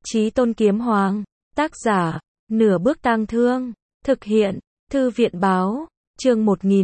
Chí Tôn Kiếm Hoàng, tác giả, Nửa Bước Tang Thương, thực hiện, Thư viện báo, chương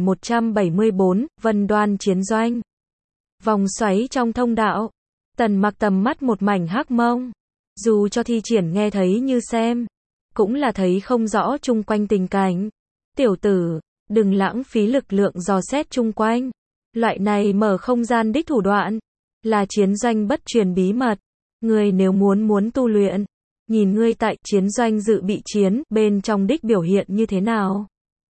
1174, Vân Đoan Chiến Doanh. Vòng xoáy trong thông đạo, Tần Mặc tầm mắt một mảnh hắc mông, dù cho thi triển nghe thấy như xem, cũng là thấy không rõ chung quanh tình cảnh. Tiểu tử, đừng lãng phí lực lượng dò xét chung quanh, loại này mở không gian đích thủ đoạn, là chiến doanh bất truyền bí mật. Ngươi nếu muốn tu luyện, nhìn ngươi tại chiến doanh dự bị chiến bên trong đích biểu hiện như thế nào.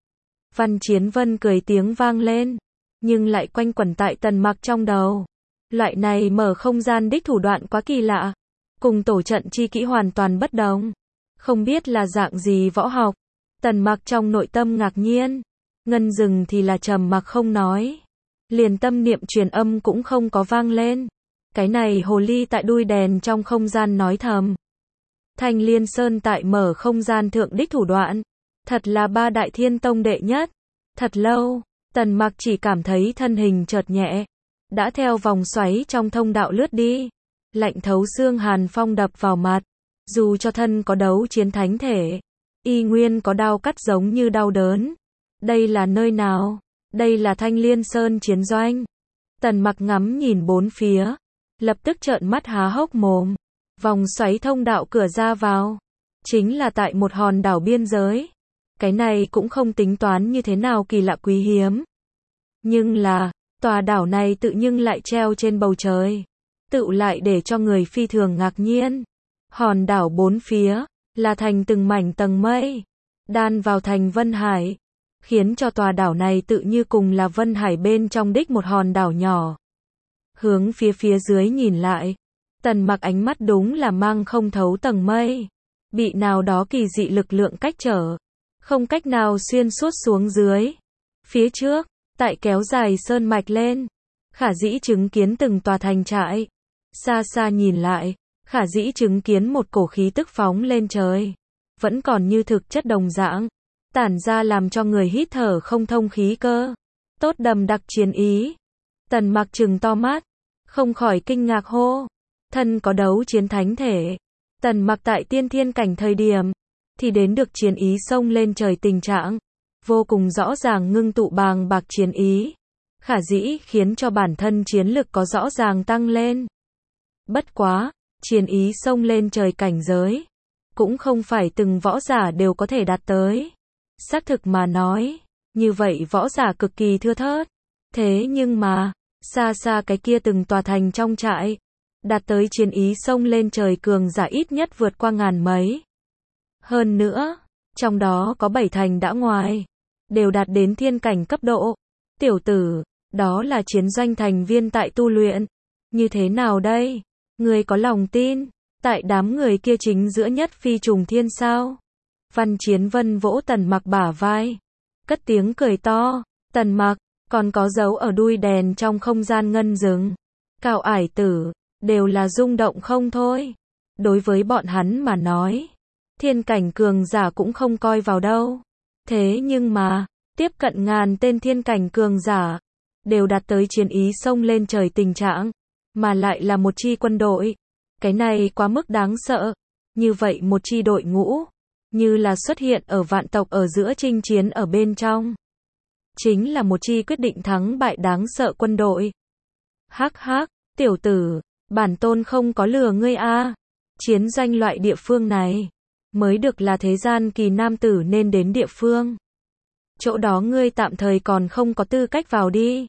Văn Chiến Vân cười tiếng vang lên, nhưng lại quanh quẩn tại Tần Mặc trong đầu. Loại này mở không gian đích thủ đoạn quá kỳ lạ, cùng tổ trận chi kỹ hoàn toàn bất đồng. Không biết là dạng gì võ học. Tần Mặc trong nội tâm ngạc nhiên, Ngân Dừng thì là trầm mặc không nói, liền tâm niệm truyền âm cũng không có vang lên. Cái này hồ ly tại đuôi đèn trong không gian nói thầm. Thanh Liên Sơn tại mở không gian thượng đích thủ đoạn, thật là ba đại thiên tông đệ nhất. Thật lâu, Tần Mặc chỉ cảm thấy thân hình chợt nhẹ, đã theo vòng xoáy trong thông đạo lướt đi. Lạnh thấu xương hàn phong đập vào mặt, dù cho thân có đấu chiến thánh thể, y nguyên có đau cắt giống như đau đớn. Đây là nơi nào? Đây là Thanh Liên Sơn chiến doanh. Tần Mặc ngắm nhìn bốn phía, lập tức trợn mắt há hốc mồm. Vòng xoáy thông đạo cửa ra vào, chính là tại một hòn đảo biên giới. Cái này cũng không tính toán như thế nào kỳ lạ quý hiếm. Nhưng là, tòa đảo này tự nhưng lại treo trên bầu trời, tự lại để cho người phi thường ngạc nhiên. Hòn đảo bốn phía, là thành từng mảnh tầng mây, đan vào thành Vân Hải, khiến cho tòa đảo này tự như cùng là Vân Hải bên trong đích một hòn đảo nhỏ. Hướng phía dưới nhìn lại, Tần Mặc ánh mắt đúng là mang không thấu tầng mây, bị nào đó kỳ dị lực lượng cách trở, không cách nào xuyên suốt xuống dưới. Phía trước, tại kéo dài sơn mạch lên, khả dĩ chứng kiến từng tòa thành trại. Xa xa nhìn lại, khả dĩ chứng kiến một cổ khí tức phóng lên trời, vẫn còn như thực chất đồng dạng, tản ra làm cho người hít thở không thông khí cơ. Tốt đầm đặc chiến ý. Tần Mặc trừng to mắt, không khỏi kinh ngạc hô. Thân có đấu chiến thánh thể, Tần Mặc tại tiên thiên cảnh thời điểm, thì đến được chiến ý xông lên trời tình trạng, vô cùng rõ ràng ngưng tụ bàng bạc chiến ý, khả dĩ khiến cho bản thân chiến lực có rõ ràng tăng lên. Bất quá, chiến ý xông lên trời cảnh giới, cũng không phải từng võ giả đều có thể đạt tới. Xác thực mà nói, như vậy võ giả cực kỳ thưa thớt. Thế nhưng mà, xa xa cái kia từng tòa thành trong trại, đạt tới chiến ý xông lên trời cường giả ít nhất vượt qua ngàn mấy. Hơn nữa, trong đó có 7 thành đã ngoài, đều đạt đến thiên cảnh cấp độ. Tiểu tử, đó là chiến doanh thành viên tại tu luyện. Như thế nào đây? Ngươi có lòng tin, tại đám người kia chính giữa nhất phi trùng thiên sao? Văn Chiến Vân vỗ Tần Mặc bả vai, cất tiếng cười to. Tần Mặc, còn có dấu ở đuôi đèn trong không gian ngân rừng, Cao Ải Tử, đều là rung động không thôi. Đối với bọn hắn mà nói, thiên cảnh cường giả cũng không coi vào đâu. Thế nhưng mà, tiếp cận ngàn tên thiên cảnh cường giả, đều đạt tới chiến ý xông lên trời tình trạng, mà lại là một chi quân đội. Cái này quá mức đáng sợ. Như vậy một chi đội ngũ, như là xuất hiện ở vạn tộc ở giữa chinh chiến ở bên trong. Chính là một chi quyết định thắng bại đáng sợ quân đội. Hắc hắc, tiểu tử, bản tôn không có lừa ngươi a. Chiến doanh loại địa phương này, mới được là thế gian kỳ nam tử nên đến địa phương. Chỗ đó ngươi tạm thời còn không có tư cách vào đi.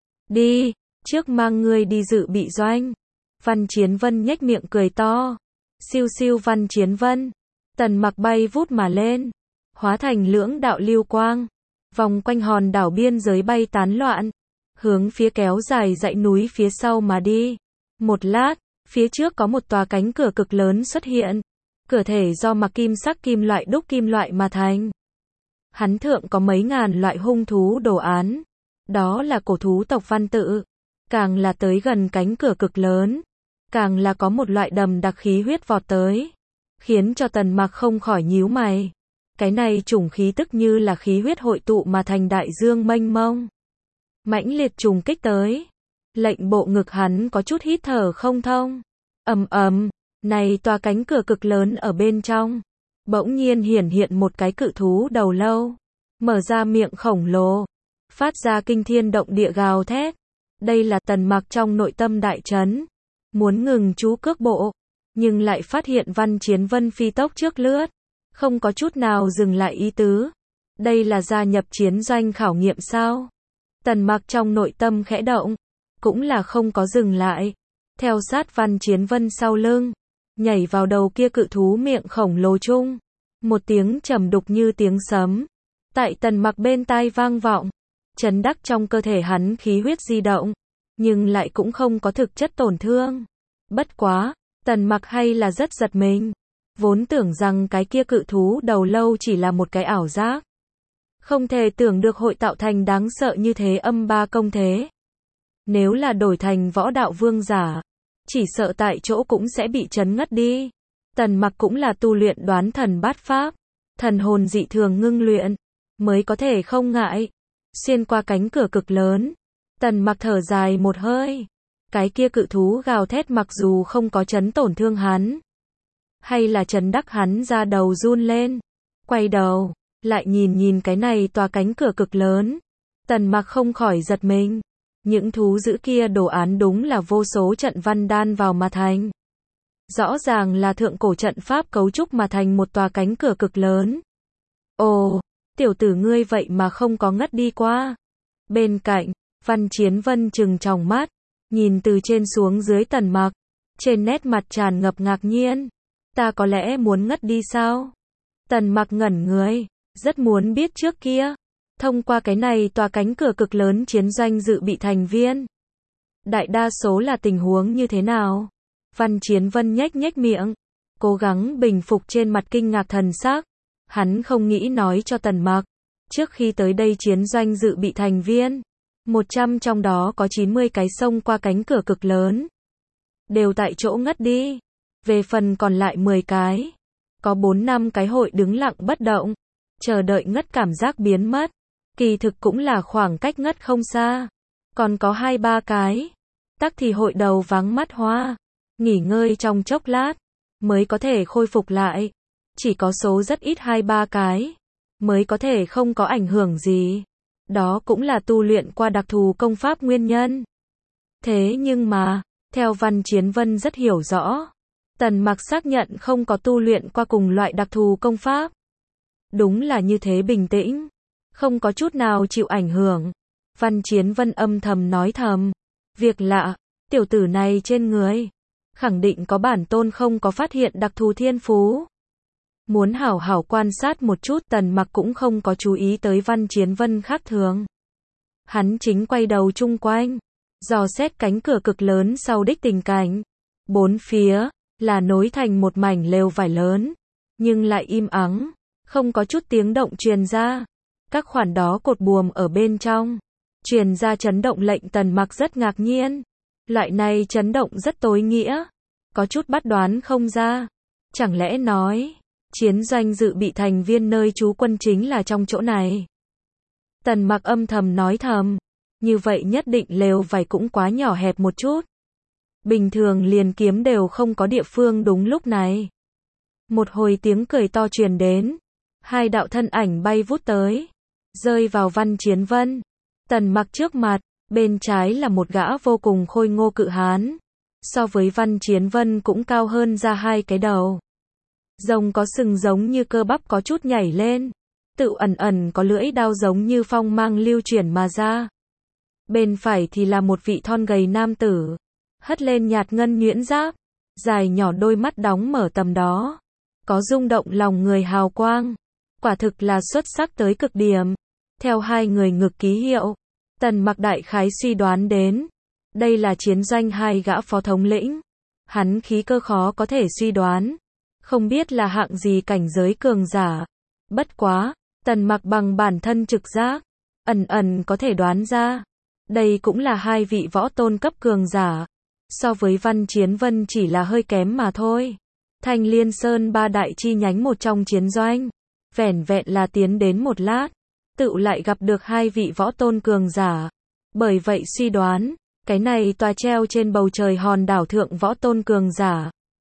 Đi, trước mang ngươi đi dự bị doanh. Văn Chiến Vân nhếch miệng cười to. Siêu siêu Văn Chiến Vân. Tần Mặc bay vút mà lên, hóa thành lưỡng đạo lưu quang, vòng quanh hòn đảo biên giới bay tán loạn, hướng phía kéo dài dãy núi phía sau mà đi. Một lát, phía trước có một tòa cánh cửa cực lớn xuất hiện, cửa thể do mặc kim sắc kim loại đúc kim loại mà thành. Hắn thượng có mấy ngàn loại hung thú đồ án, đó là cổ thú tộc văn tự. Càng là tới gần cánh cửa cực lớn, càng là có một loại đầm đặc khí huyết vọt tới, khiến cho Tần Mặc không khỏi nhíu mày. Cái này chủng khí tức như là khí huyết hội tụ mà thành đại dương mênh mông, mãnh liệt trùng kích tới, lệnh bộ ngực hắn có chút hít thở không thông. Ầm ầm, Này tòa cánh cửa cực lớn ở bên trong, bỗng nhiên hiển hiện một cái cự thú đầu lâu, mở ra miệng khổng lồ, phát ra kinh thiên động địa gào thét. Đây là Tần Mặc trong nội tâm đại chấn, muốn ngừng chú cước bộ, nhưng lại phát hiện Văn Chiến Vân phi tốc trước lướt, không có chút nào dừng lại ý tứ. Đây là gia nhập chiến doanh khảo nghiệm sao? Tần Mặc trong nội tâm khẽ động, cũng là không có dừng lại, theo sát Văn Chiến Vân sau lưng, nhảy vào đầu kia cự thú miệng khổng lồ chung. Một tiếng trầm đục như tiếng sấm, tại Tần Mặc bên tai vang vọng, chấn đắc trong cơ thể hắn khí huyết di động, nhưng lại cũng không có thực chất tổn thương. Bất quá, Tần Mặc hay là rất giật mình, vốn tưởng rằng cái kia cự thú đầu lâu chỉ là một cái ảo giác. Không thể tưởng được hội tạo thành đáng sợ như thế âm ba công thế. Nếu là đổi thành võ đạo vương giả, chỉ sợ tại chỗ cũng sẽ bị chấn ngất đi. Tần Mặc cũng là tu luyện đoán thần bát pháp, thần hồn dị thường ngưng luyện, mới có thể không ngại. Xuyên qua cánh cửa cực lớn, Tần Mặc thở dài một hơi. Cái kia cự thú gào thét mặc dù không có chấn tổn thương hắn, hay là chấn đắc hắn ra đầu run lên. Quay đầu, lại nhìn cái này tòa cánh cửa cực lớn. Tần Mặc không khỏi giật mình. Những thú dữ kia đồ án đúng là vô số trận văn đan vào mà thành. Rõ ràng là thượng cổ trận pháp cấu trúc mà thành một tòa cánh cửa cực lớn. Ồ, tiểu tử ngươi vậy mà không có ngất đi qua. Bên cạnh, Văn Chiến Vân trừng tròng mắt, nhìn từ trên xuống dưới Tần Mặc, trên nét mặt tràn ngập ngạc nhiên. Ta có lẽ muốn ngất đi sao? Tần Mặc ngẩn người, rất muốn biết trước kia, thông qua cái này tòa cánh cửa cực lớn chiến doanh dự bị thành viên, đại đa số là tình huống như thế nào? Văn Chiến Vân nhếch miệng, cố gắng bình phục trên mặt kinh ngạc thần sắc. Hắn không nghĩ nói cho Tần Mặc, trước khi tới đây chiến doanh dự bị thành viên, 100 trong đó có 90 cái xông qua cánh cửa cực lớn, đều tại chỗ ngất đi. Về phần còn lại 10 cái, có 4-5 cái hội đứng lặng bất động, chờ đợi ngất cảm giác biến mất. Kỳ thực cũng là khoảng cách ngất không xa. Còn có 2-3 cái, tắc thì hội đầu váng mắt hoa, nghỉ ngơi trong chốc lát, mới có thể khôi phục lại. Chỉ có số rất ít 2-3 cái, mới có thể không có ảnh hưởng gì. Đó cũng là tu luyện qua đặc thù công pháp nguyên nhân. Thế nhưng mà, theo Văn Chiến Vân rất hiểu rõ, Tần Mặc xác nhận không có tu luyện qua cùng loại đặc thù công pháp. Đúng là như thế bình tĩnh, không có chút nào chịu ảnh hưởng. Văn Chiến Vân âm thầm nói thầm, việc lạ, tiểu tử này trên người, khẳng định có bản tôn không có phát hiện đặc thù thiên phú. Muốn hảo hảo quan sát một chút, Tần Mặc cũng không có chú ý tới Văn Chiến Vân khác thường. Hắn chính quay đầu chung quanh, dò xét cánh cửa cực lớn sau đích tình cảnh. Bốn phía, là nối thành một mảnh lều vải lớn, nhưng lại im ắng, không có chút tiếng động truyền ra. Các khoản đó cột buồm ở bên trong, truyền ra chấn động lệnh Tần Mặc rất ngạc nhiên. Loại này chấn động rất tối nghĩa, có chút bắt đoán không ra. Chẳng lẽ nói, chiến doanh dự bị thành viên nơi trú quân chính là trong chỗ này? Tần Mặc âm thầm nói thầm, như vậy nhất định lều vải cũng quá nhỏ hẹp một chút. Bình thường liền kiếm đều không có địa phương đúng lúc này. Một hồi tiếng cười to truyền đến, hai đạo thân ảnh bay vút tới, rơi vào Văn Chiến Vân. Tần Mặc trước mặt, bên trái là một gã vô cùng khôi ngô cự hán, so với Văn Chiến Vân cũng cao hơn ra 2 cái đầu. Rồng có sừng giống như cơ bắp có chút nhảy lên, tự ẩn có lưỡi đao giống như phong mang lưu chuyển mà ra. Bên phải thì là một vị thon gầy nam tử, hất lên nhạt ngân nhuyễn giáp, dài nhỏ đôi mắt đóng mở tầm đó, có rung động lòng người hào quang, quả thực là xuất sắc tới cực điểm. Theo hai người ngực ký hiệu, Tần Mặc đại khái suy đoán đến, đây là chiến doanh 2 gã phó thống lĩnh. Hắn khí cơ khó có thể suy đoán, không biết là hạng gì cảnh giới cường giả. Bất quá, Tần Mặc bằng bản thân trực giác, ẩn có thể đoán ra, đây cũng là 2 vị võ tôn cấp cường giả. So với Văn Chiến Vân chỉ là hơi kém mà thôi. Thanh Liên Sơn 3 đại chi nhánh một trong chiến doanh, vẻn vẹn là tiến đến một lát, tự lại gặp được 2 vị võ tôn cường giả. Bởi vậy suy đoán, cái này tòa treo trên bầu trời hòn đảo thượng võ tôn cường giả,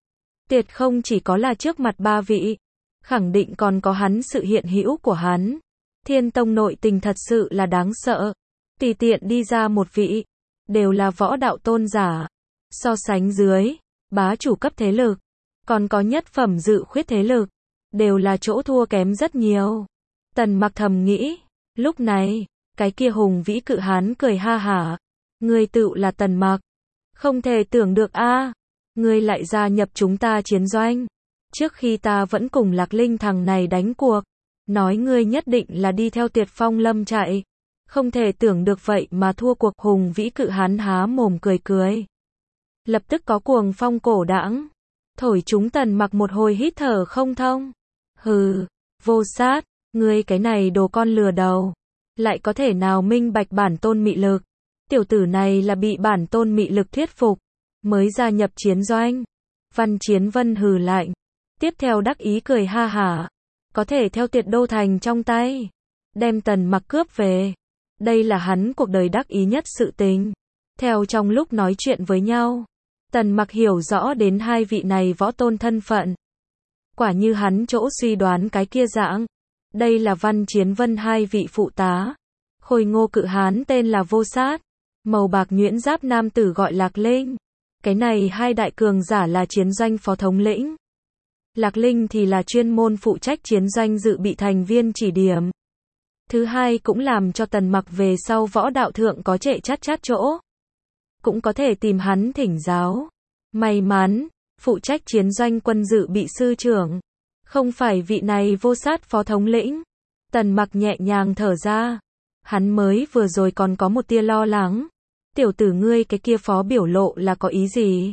Tuyệt không chỉ có là trước mặt ba vị, khẳng định còn có hắn sự hiện hữu của hắn. Thiên tông nội tình thật sự là đáng sợ. Tùy tiện đi ra một vị, đều là võ đạo tôn giả. So sánh dưới, bá chủ cấp thế lực, còn có nhất phẩm dự khuyết thế lực, đều là chỗ thua kém rất nhiều. Tần Mặc thầm nghĩ, lúc này, cái kia hùng vĩ cự hán cười ha hả. Ngươi tự là Tần Mặc. Không thể tưởng được a, ngươi lại gia nhập chúng ta chiến doanh. Trước khi ta vẫn cùng Lạc Linh thằng này đánh cuộc, nói ngươi nhất định là đi theo Tuyệt Phong Lâm chạy. Không thể tưởng được vậy mà thua cuộc. Hùng vĩ cự hán há mồm cười cười. Lập tức có cuồng phong cổ đãng, thổi chúng Tần Mặc một hồi hít thở không thông. Hừ, Vô Sát, ngươi cái này đồ con lừa đầu, lại có thể nào minh bạch bản tôn mị lực. Tiểu tử này là bị bản tôn mị lực thuyết phục, mới gia nhập chiến doanh. Văn Chiến Vân hừ lạnh, tiếp theo đắc ý cười ha hả. Có thể theo Tuyệt Đô Thành trong tay, đem Tần Mặc cướp về. Đây là hắn cuộc đời đắc ý nhất sự tình. Theo trong lúc nói chuyện với nhau, Tần Mặc hiểu rõ đến hai vị này võ tôn thân phận. Quả như hắn chỗ suy đoán cái kia dạng. Đây là Văn Chiến Vân hai vị phụ tá. Khôi ngô cự hán tên là Vô Sát, màu bạc nhuyễn giáp nam tử gọi Lạc Linh. Cái này hai đại cường giả là chiến doanh phó thống lĩnh. Lạc Linh thì là chuyên môn phụ trách chiến doanh dự bị thành viên chỉ điểm. Thứ hai cũng làm cho Tần Mặc về sau võ đạo thượng có trệ chát chỗ. Cũng có thể tìm hắn thỉnh giáo. May mắn, phụ trách chiến doanh quân dự bị sư trưởng, không phải vị này Vô Sát phó thống lĩnh. Tần Mặc nhẹ nhàng thở ra. Hắn mới vừa rồi còn có một tia lo lắng. Tiểu tử ngươi cái kia phó biểu lộ là có ý gì?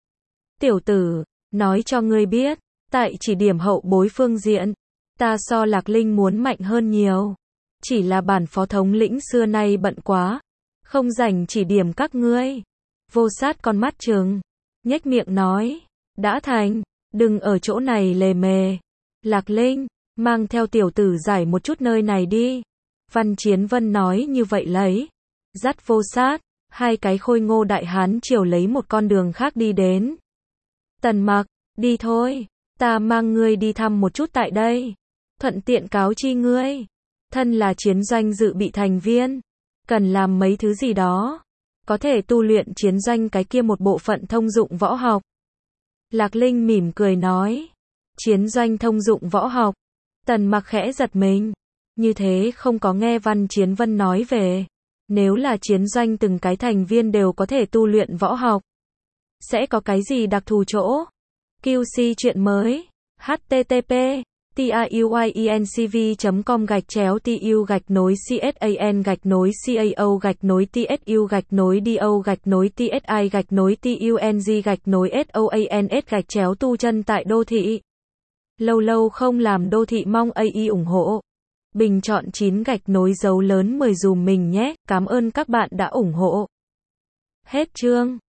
Tiểu tử, nói cho ngươi biết, tại chỉ điểm hậu bối phương diện, ta so Lạc Linh muốn mạnh hơn nhiều. Chỉ là bản phó thống lĩnh xưa nay bận quá, không rảnh chỉ điểm các ngươi. Vô Sát con mắt trừng, nhếch miệng nói, đã thành, đừng ở chỗ này lề mề. Lạc Linh, mang theo tiểu tử giải một chút nơi này đi. Văn Chiến Vân nói như vậy lấy, dắt Vô Sát, hai cái khôi ngô đại hán chiều lấy một con đường khác đi đến. Tần Mặc, đi thôi, ta mang ngươi đi thăm một chút tại đây. Thuận tiện cáo chi ngươi, thân là chiến doanh dự bị thành viên, cần làm mấy thứ gì đó, có thể tu luyện chiến doanh cái kia một bộ phận thông dụng võ học. Lạc Linh mỉm cười nói, chiến doanh thông dụng võ học. Tần Mặc khẽ giật mình, như thế không có nghe Văn Chiến Vân nói về. Nếu là chiến doanh từng cái thành viên đều có thể tu luyện võ học, sẽ có cái gì đặc thù chỗ? QC chuyện mới. http tu chân tại đô thị. Lâu lâu không làm đô thị mong AI ủng hộ. Bình chọn 9 dấu lớn 10 dùm mình nhé. Cảm ơn các bạn đã ủng hộ. Hết chương.